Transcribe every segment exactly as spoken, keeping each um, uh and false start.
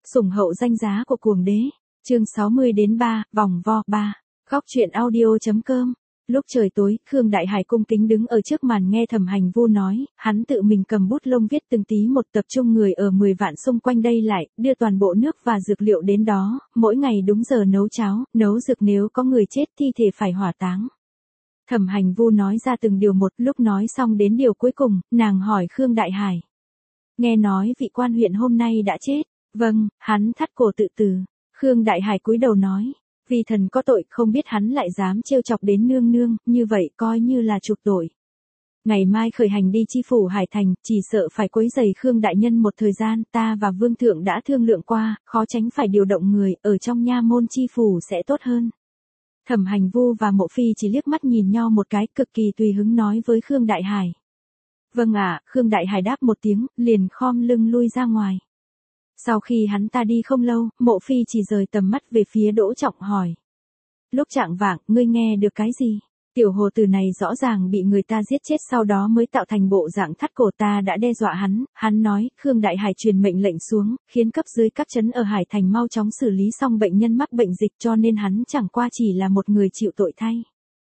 Sủng hậu danh giá của cuồng đế. Chương sáu mươi đến ba, vòng vo ba. Góc truyện audio.com. Lúc trời tối, Khương Đại Hải cung kính đứng ở trước màn nghe Thẩm Hành Vu nói, hắn tự mình cầm bút lông viết từng tí một, tập trung người ở mười vạn xung quanh đây lại, đưa toàn bộ nước và dược liệu đến đó, mỗi ngày đúng giờ nấu cháo, nấu dược, nếu có người chết thi thể phải hỏa táng. Thẩm Hành Vu nói ra từng điều một, lúc nói xong đến điều cuối cùng, nàng hỏi Khương Đại Hải. Nghe nói vị quan huyện hôm nay đã chết. Vâng, hắn thắt cổ tự tử. Khương Đại Hải cúi đầu nói, vì thần có tội, không biết hắn lại dám trêu chọc đến nương nương, như vậy coi như là chuộc tội. Ngày mai khởi hành đi chi phủ Hải Thành, chỉ sợ phải quấy rầy Khương đại nhân một thời gian, ta và vương thượng đã thương lượng qua, khó tránh phải điều động người, ở trong nha môn chi phủ sẽ tốt hơn. Thẩm Hành Vu và Mộ Phi chỉ liếc mắt nhìn nhau một cái, cực kỳ tùy hứng nói với Khương Đại Hải. Vâng ạ, Khương Đại Hải đáp một tiếng, liền khom lưng lui ra ngoài. Sau khi hắn ta đi không lâu, Mộ Phi chỉ rời tầm mắt về phía Đỗ Trọng hỏi. Lúc chạng vạng, ngươi nghe được cái gì? Tiểu hồ tử này rõ ràng bị người ta giết chết, sau đó mới tạo thành bộ dạng thắt cổ, ta đã đe dọa hắn. Hắn nói, Khương Đại Hải truyền mệnh lệnh xuống, khiến cấp dưới các trấn ở Hải Thành mau chóng xử lý xong bệnh nhân mắc bệnh dịch, cho nên hắn chẳng qua chỉ là một người chịu tội thay.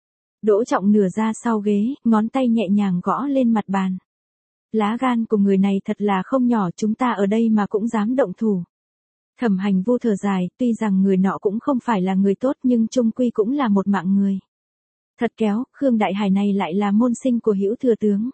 Đỗ Trọng nửa ra sau ghế, ngón tay nhẹ nhàng gõ lên mặt bàn. Lá gan của người này thật là không nhỏ, chúng ta ở đây mà cũng dám động thủ. Thẩm Hành Vu thở dài, tuy rằng người nọ cũng không phải là người tốt nhưng chung quy cũng là một mạng người. Thật kéo, Khương Đại Hải này lại là môn sinh của Hữu thừa tướng.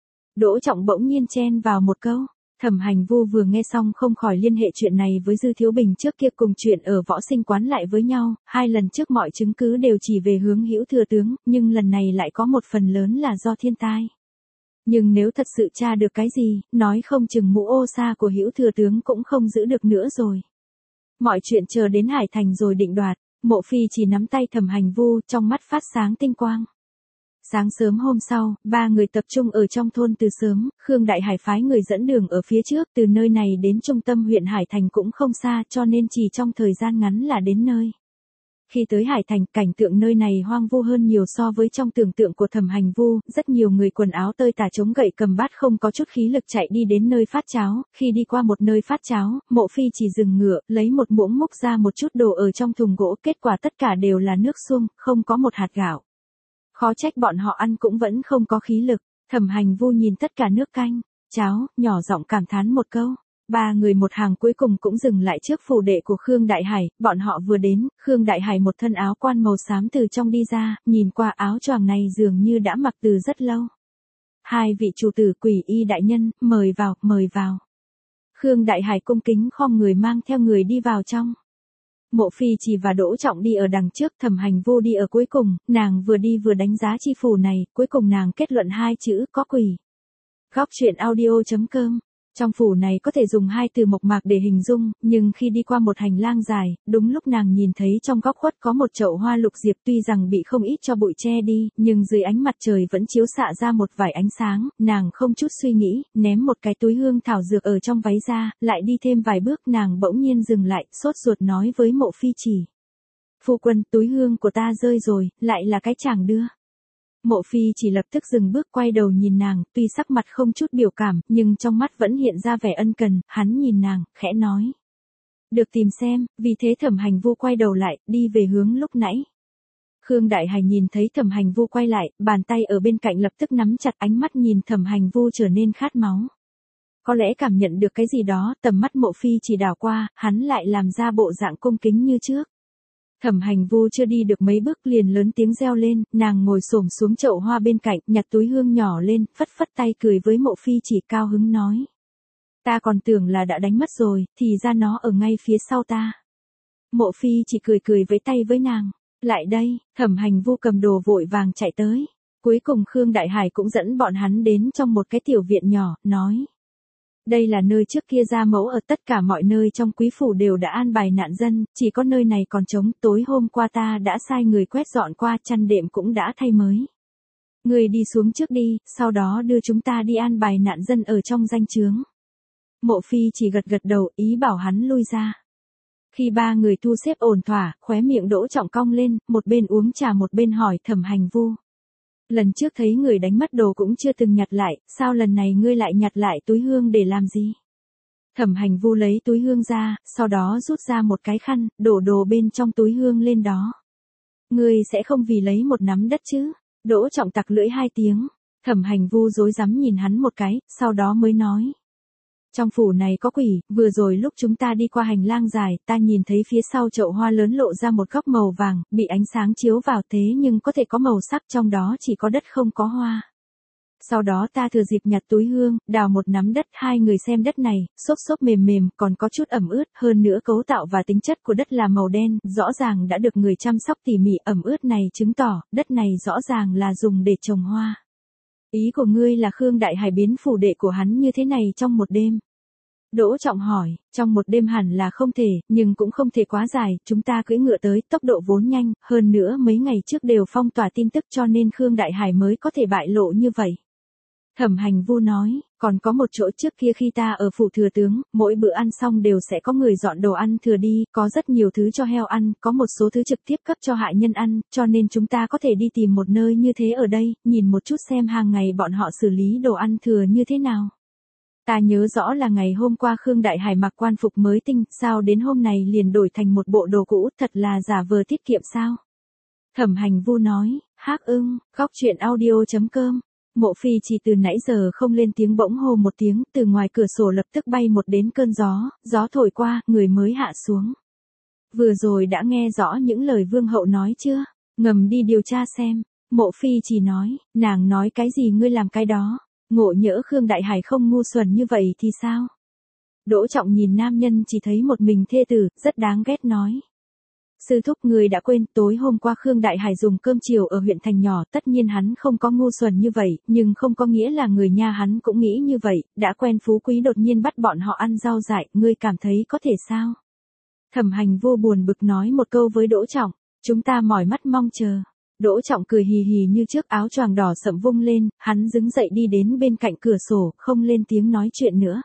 Đỗ Trọng bỗng nhiên chen vào một câu. Thẩm Hành Vu vừa nghe xong không khỏi liên hệ chuyện này với Dư Thiếu Bình trước kia cùng chuyện ở võ sinh quán lại với nhau, hai lần trước mọi chứng cứ đều chỉ về hướng Hữu thừa tướng, nhưng lần này lại có một phần lớn là do thiên tai. Nhưng nếu thật sự tra được cái gì, nói không chừng mũ ô sa của Hữu thừa tướng cũng không giữ được nữa rồi. Mọi chuyện chờ đến Hải Thành rồi định đoạt. Mộ Phi chỉ nắm tay Thẩm Hành Vu, trong mắt phát sáng tinh quang. Sáng sớm hôm sau, ba người tập trung ở trong thôn từ sớm, Khương Đại Hải phái người dẫn đường ở phía trước, từ nơi này đến trung tâm huyện Hải Thành cũng không xa, cho nên chỉ trong thời gian ngắn là đến nơi. Khi tới Hải Thành, cảnh tượng nơi này hoang vu hơn nhiều so với trong tưởng tượng của Thẩm Hành Vu, rất nhiều người quần áo tơi tả chống gậy cầm bát không có chút khí lực chạy đi đến nơi phát cháo, khi đi qua một nơi phát cháo, Mộ Phi chỉ dừng ngựa, lấy một muỗng múc ra một chút đồ ở trong thùng gỗ, kết quả tất cả đều là nước suông, không có một hạt gạo. Khó trách bọn họ ăn cũng vẫn không có khí lực. Thẩm Hành Vu nhìn tất cả nước canh, cháo, nhỏ giọng cảm thán một câu. Ba người một hàng cuối cùng cũng dừng lại trước phủ đệ của Khương Đại Hải, bọn họ vừa đến, Khương Đại Hải một thân áo quan màu xám từ trong đi ra, nhìn qua áo choàng này dường như đã mặc từ rất lâu. Hai vị chủ tử Quỷ Y đại nhân, mời vào, mời vào. Khương Đại Hải cung kính khom người mang theo người đi vào trong. Mộ Phi chỉ và Đỗ Trọng đi ở đằng trước, Thẩm Hành Vu đi ở cuối cùng, nàng vừa đi vừa đánh giá chi phủ này, cuối cùng nàng kết luận hai chữ, có quỷ. Góc truyện audio.com. Trong phủ này có thể dùng hai từ mộc mạc để hình dung, nhưng khi đi qua một hành lang dài, đúng lúc nàng nhìn thấy trong góc khuất có một chậu hoa lục diệp, tuy rằng bị không ít cho bụi che đi, nhưng dưới ánh mặt trời vẫn chiếu xạ ra một vài ánh sáng, nàng không chút suy nghĩ, ném một cái túi hương thảo dược ở trong váy ra, lại đi thêm vài bước, nàng bỗng nhiên dừng lại, sốt ruột nói với Mộ Phi chỉ. Phu quân, túi hương của ta rơi rồi, lại là cái chàng đưa. Mộ Phi chỉ lập tức dừng bước quay đầu nhìn nàng, tuy sắc mặt không chút biểu cảm, nhưng trong mắt vẫn hiện ra vẻ ân cần, hắn nhìn nàng, khẽ nói. Được tìm xem, vì thế Thẩm Hành Vu quay đầu lại, đi về hướng lúc nãy. Khương Đại Hải nhìn thấy Thẩm Hành Vu quay lại, bàn tay ở bên cạnh lập tức nắm chặt, ánh mắt nhìn Thẩm Hành Vu trở nên khát máu. Có lẽ cảm nhận được cái gì đó, tầm mắt Mộ Phi chỉ đảo qua, hắn lại làm ra bộ dạng cung kính như trước. Thẩm Hành Vu chưa đi được mấy bước liền lớn tiếng reo lên, nàng ngồi xổm xuống chậu hoa bên cạnh, nhặt túi hương nhỏ lên, phất phất tay cười với Mộ Phi chỉ, cao hứng nói. Ta còn tưởng là đã đánh mất rồi, thì ra nó ở ngay phía sau ta. Mộ Phi chỉ cười cười với tay với nàng. Lại đây, Thẩm Hành Vu cầm đồ vội vàng chạy tới. Cuối cùng Khương Đại Hải cũng dẫn bọn hắn đến trong một cái tiểu viện nhỏ, nói. Đây là nơi trước kia gia mẫu ở, tất cả mọi nơi trong quý phủ đều đã an bài nạn dân, chỉ có nơi này còn trống, tối hôm qua ta đã sai người quét dọn qua, chăn đệm cũng đã thay mới. Người đi xuống trước đi, sau đó đưa chúng ta đi an bài nạn dân ở trong danh chướng. Mộ Phi chỉ gật gật đầu, ý bảo hắn lui ra. Khi ba người thu xếp ổn thỏa, khóe miệng Đỗ Trọng cong lên, một bên uống trà một bên hỏi Thẩm Hành Vu. Lần trước thấy người đánh mất đồ cũng chưa từng nhặt lại, sao lần này ngươi lại nhặt lại túi hương để làm gì? Thẩm Hành Vu lấy túi hương ra, sau đó rút ra một cái khăn, đổ đồ bên trong túi hương lên đó. Ngươi sẽ không vì lấy một nắm đất chứ? Đỗ Trọng tặc lưỡi hai tiếng. Thẩm Hành Vu rối rắm nhìn hắn một cái, sau đó mới nói. Trong phủ này có quỷ, vừa rồi lúc chúng ta đi qua hành lang dài, ta nhìn thấy phía sau chậu hoa lớn lộ ra một góc màu vàng, bị ánh sáng chiếu vào thế nhưng có thể có màu sắc, trong đó chỉ có đất không có hoa. Sau đó ta thừa dịp nhặt túi hương, đào một nắm đất, hai người xem đất này, xốp xốp mềm mềm, còn có chút ẩm ướt, hơn nữa cấu tạo và tính chất của đất là màu đen, rõ ràng đã được người chăm sóc tỉ mỉ, ẩm ướt này chứng tỏ, đất này rõ ràng là dùng để trồng hoa. Ý của ngươi là Khương Đại Hải biến phủ đệ của hắn như thế này trong một đêm. Đỗ Trọng hỏi, trong một đêm hẳn là không thể, nhưng cũng không thể quá dài, chúng ta cưỡi ngựa tới, tốc độ vốn nhanh, hơn nữa mấy ngày trước đều phong tỏa tin tức cho nên Khương Đại Hải mới có thể bại lộ như vậy. Thẩm Hành Vu nói, còn có một chỗ trước kia khi ta ở phủ thừa tướng, mỗi bữa ăn xong đều sẽ có người dọn đồ ăn thừa đi, có rất nhiều thứ cho heo ăn, có một số thứ trực tiếp cấp cho hạ nhân ăn, cho nên chúng ta có thể đi tìm một nơi như thế ở đây, nhìn một chút xem hàng ngày bọn họ xử lý đồ ăn thừa như thế nào. Ta nhớ rõ là ngày hôm qua Khương Đại Hải mặc quan phục mới tinh, sao đến hôm này liền đổi thành một bộ đồ cũ, thật là giả vờ tiết kiệm sao? Thẩm Hành Vu nói, Hắc Ưng, góc truyện audio chấm com. Mộ Phi chỉ từ nãy giờ không lên tiếng bỗng hô một tiếng, từ ngoài cửa sổ lập tức bay một đến cơn gió, gió thổi qua, người mới hạ xuống. Vừa rồi đã nghe rõ những lời Vương hậu nói chưa? Ngầm đi điều tra xem. Mộ Phi chỉ nói, nàng nói cái gì ngươi làm cái đó. Ngộ nhỡ Khương Đại Hải không ngu xuẩn như vậy thì sao? Đỗ Trọng nhìn nam nhân chỉ thấy một mình thê tử, rất đáng ghét nói. Sư thúc người đã quên, tối hôm qua Khương Đại Hải dùng cơm chiều ở huyện thành nhỏ, tất nhiên hắn không có ngu xuẩn như vậy, nhưng không có nghĩa là người nhà hắn cũng nghĩ như vậy, đã quen phú quý đột nhiên bắt bọn họ ăn rau dại, ngươi cảm thấy có thể sao? Thẩm Hành Vô buồn bực nói một câu với Đỗ Trọng, chúng ta mỏi mắt mong chờ. Đỗ Trọng cười hì hì như trước, áo choàng đỏ sậm vung lên, hắn đứng dậy đi đến bên cạnh cửa sổ, không lên tiếng nói chuyện nữa.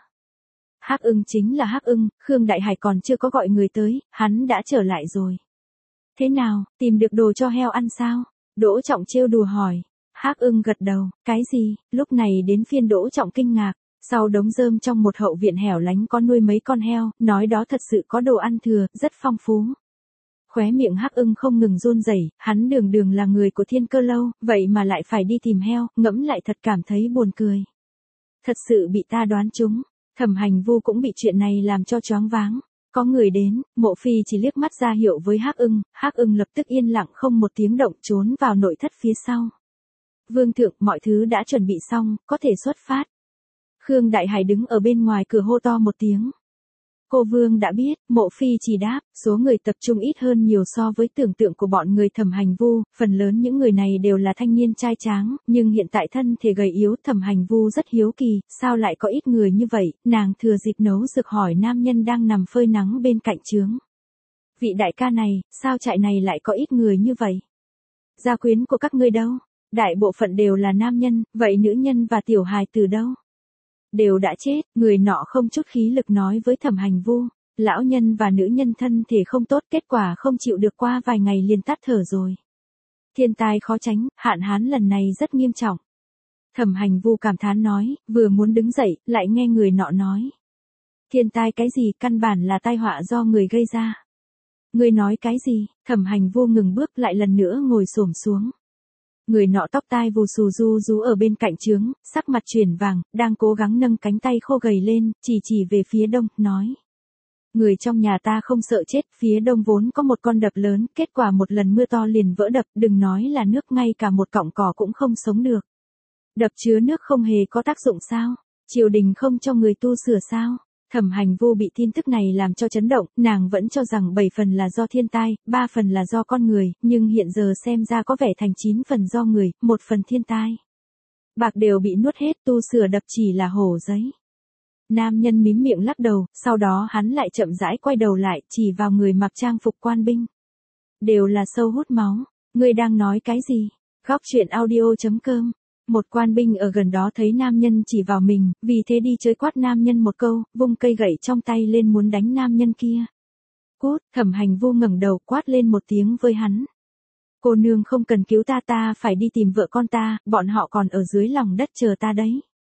Hắc Ưng chính là Hắc Ưng, Khương Đại Hải còn chưa có gọi người tới, hắn đã trở lại rồi. Thế nào, tìm được đồ cho heo ăn sao? Đỗ Trọng trêu đùa hỏi. Hắc Ưng gật đầu, cái gì? Lúc này đến phiên Đỗ Trọng kinh ngạc. Sau đống rơm trong một hậu viện hẻo lánh có nuôi mấy con heo, nói đó thật sự có đồ ăn thừa, rất phong phú. Khóe miệng Hắc Ưng không ngừng run rẩy, hắn đường đường là người của Thiên Cơ Lâu, vậy mà lại phải đi tìm heo, ngẫm lại thật cảm thấy buồn cười. Thật sự bị ta đoán trúng. Thẩm Hành Vu cũng bị chuyện này làm cho choáng váng. Có người đến, Mộ Phi chỉ liếc mắt ra hiệu với Hắc Ưng, Hắc Ưng lập tức yên lặng không một tiếng động trốn vào nội thất phía sau. Vương thượng, mọi thứ đã chuẩn bị xong, có thể xuất phát. Khương Đại Hải đứng ở bên ngoài cửa hô to một tiếng. Cô Vương đã biết, Mộ Phi chỉ đáp, số người tập trung ít hơn nhiều so với tưởng tượng của bọn người Thẩm Hành Vu, phần lớn những người này đều là thanh niên trai tráng, nhưng hiện tại thân thể gầy yếu. Thẩm Hành Vu rất hiếu kỳ, sao lại có ít người như vậy, nàng thừa dịp nấu rực hỏi nam nhân đang nằm phơi nắng bên cạnh trướng. Vị đại ca này, sao trại này lại có ít người như vậy? Gia quyến của các ngươi đâu? Đại bộ phận đều là nam nhân, vậy nữ nhân và tiểu hài từ đâu? Đều đã chết, người nọ không chút khí lực nói với Thẩm Hành Vu, lão nhân và nữ nhân thân thể không tốt, kết quả không chịu được qua vài ngày liền tắt thở rồi. Thiên tai khó tránh, hạn hán lần này rất nghiêm trọng. Thẩm Hành Vu cảm thán nói, vừa muốn đứng dậy, lại nghe người nọ nói. Thiên tai cái gì, căn bản là tai họa do người gây ra. Người nói cái gì? Thẩm Hành Vu ngừng bước lại lần nữa ngồi xổm xuống. Người nọ tóc tai vù xù du rú ở bên cạnh trướng, sắc mặt chuyển vàng, đang cố gắng nâng cánh tay khô gầy lên, chỉ chỉ về phía đông, nói. Người trong nhà ta không sợ chết, phía đông vốn có một con đập lớn, kết quả một lần mưa to liền vỡ đập, đừng nói là nước, ngay cả một cọng cỏ cũng không sống được. Đập chứa nước không hề có tác dụng sao? Triều đình không cho người tu sửa sao? Thẩm Hành Vu bị tin tức này làm cho chấn động, nàng vẫn cho rằng bảy phần là do thiên tai, ba phần là do con người, nhưng hiện giờ xem ra có vẻ thành chín phần do người, một phần thiên tai. Bạc đều bị nuốt hết, tu sửa đập chỉ là hổ giấy. Nam nhân mím miệng lắc đầu, sau đó hắn lại chậm rãi quay đầu lại, chỉ vào người mặc trang phục quan binh. Đều là sâu hút máu, ngươi đang nói cái gì? Góc truyện audio chấm com. Một quan binh ở gần đó thấy nam nhân chỉ vào mình, vì thế đi chơi quát nam nhân một câu, vung cây gậy trong tay lên muốn đánh nam nhân kia. Cút, Thẩm Hành Vu ngẩng đầu quát lên một tiếng với hắn. Cô nương không cần cứu ta, ta phải đi tìm vợ con ta, bọn họ còn ở dưới lòng đất chờ ta đấy.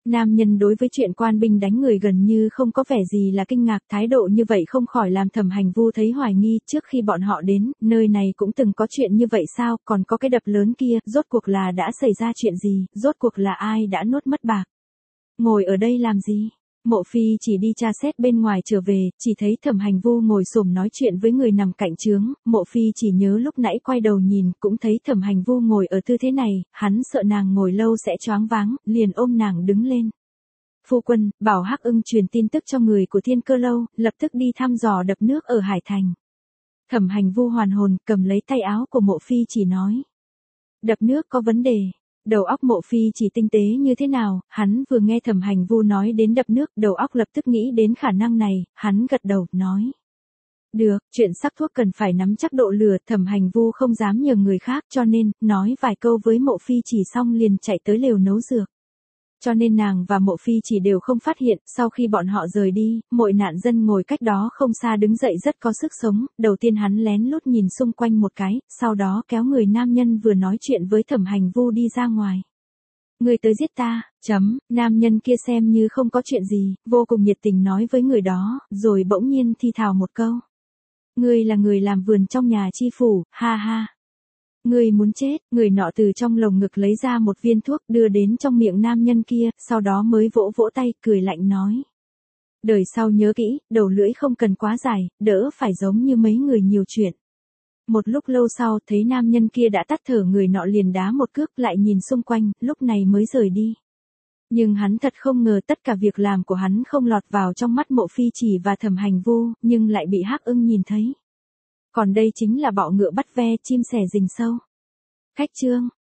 Nam nhân đối với chuyện quan binh đánh người gần như không có vẻ gì là kinh ngạc, thái độ như vậy không khỏi làm Thẩm Hành Vu thấy hoài nghi, trước khi bọn họ đến, nơi này cũng từng có chuyện như vậy sao, còn có cái đập lớn kia, rốt cuộc là đã xảy ra chuyện gì, rốt cuộc là ai đã nuốt mất bạc. Ngồi ở đây làm gì? Mộ Phi chỉ đi tra xét bên ngoài trở về, chỉ thấy Thẩm Hành Vu ngồi xổm nói chuyện với người nằm cạnh trướng, Mộ Phi chỉ nhớ lúc nãy quay đầu nhìn, cũng thấy Thẩm Hành Vu ngồi ở tư thế này, hắn sợ nàng ngồi lâu sẽ choáng váng, liền ôm nàng đứng lên. Phu quân, bảo Hắc Ưng truyền tin tức cho người của Thiên Cơ Lâu, lập tức đi thăm dò đập nước ở Hải Thành. Thẩm Hành Vu hoàn hồn, cầm lấy tay áo của Mộ Phi chỉ nói. Đập nước có vấn đề. Đầu óc Mộ Phi chỉ tinh tế như thế nào, hắn vừa nghe Thẩm Hành Vu nói đến đập nước, đầu óc lập tức nghĩ đến khả năng này, hắn gật đầu, nói. Được, chuyện sắc thuốc cần phải nắm chắc độ lửa, Thẩm Hành Vu không dám nhờ người khác cho nên, nói vài câu với Mộ Phi chỉ xong liền chạy tới lều nấu dược. Cho nên nàng và Mộ Phi chỉ đều không phát hiện, sau khi bọn họ rời đi, Mội nạn dân ngồi cách đó không xa đứng dậy rất có sức sống, đầu tiên hắn lén lút nhìn xung quanh một cái, sau đó kéo người nam nhân vừa nói chuyện với Thẩm Hành Vu đi ra ngoài. Người tới giết ta, chấm, nam nhân kia xem như không có chuyện gì, vô cùng nhiệt tình nói với người đó, rồi bỗng nhiên thi thào một câu. Ngươi là người làm vườn trong nhà chi phủ, ha ha. Người muốn chết, người nọ từ trong lồng ngực lấy ra một viên thuốc đưa đến trong miệng nam nhân kia, sau đó mới vỗ vỗ tay, cười lạnh nói. Đời sau nhớ kỹ, đầu lưỡi không cần quá dài, đỡ phải giống như mấy người nhiều chuyện. Một lúc lâu sau, thấy nam nhân kia đã tắt thở, người nọ liền đá một cước, lại nhìn xung quanh, lúc này mới rời đi. Nhưng hắn thật không ngờ tất cả việc làm của hắn không lọt vào trong mắt Mộ Phi chỉ và Thẩm Hành Vu, nhưng lại bị Hắc Ưng nhìn thấy. Còn đây chính là bọ ngựa bắt ve, chim sẻ rình sâu. Khách chương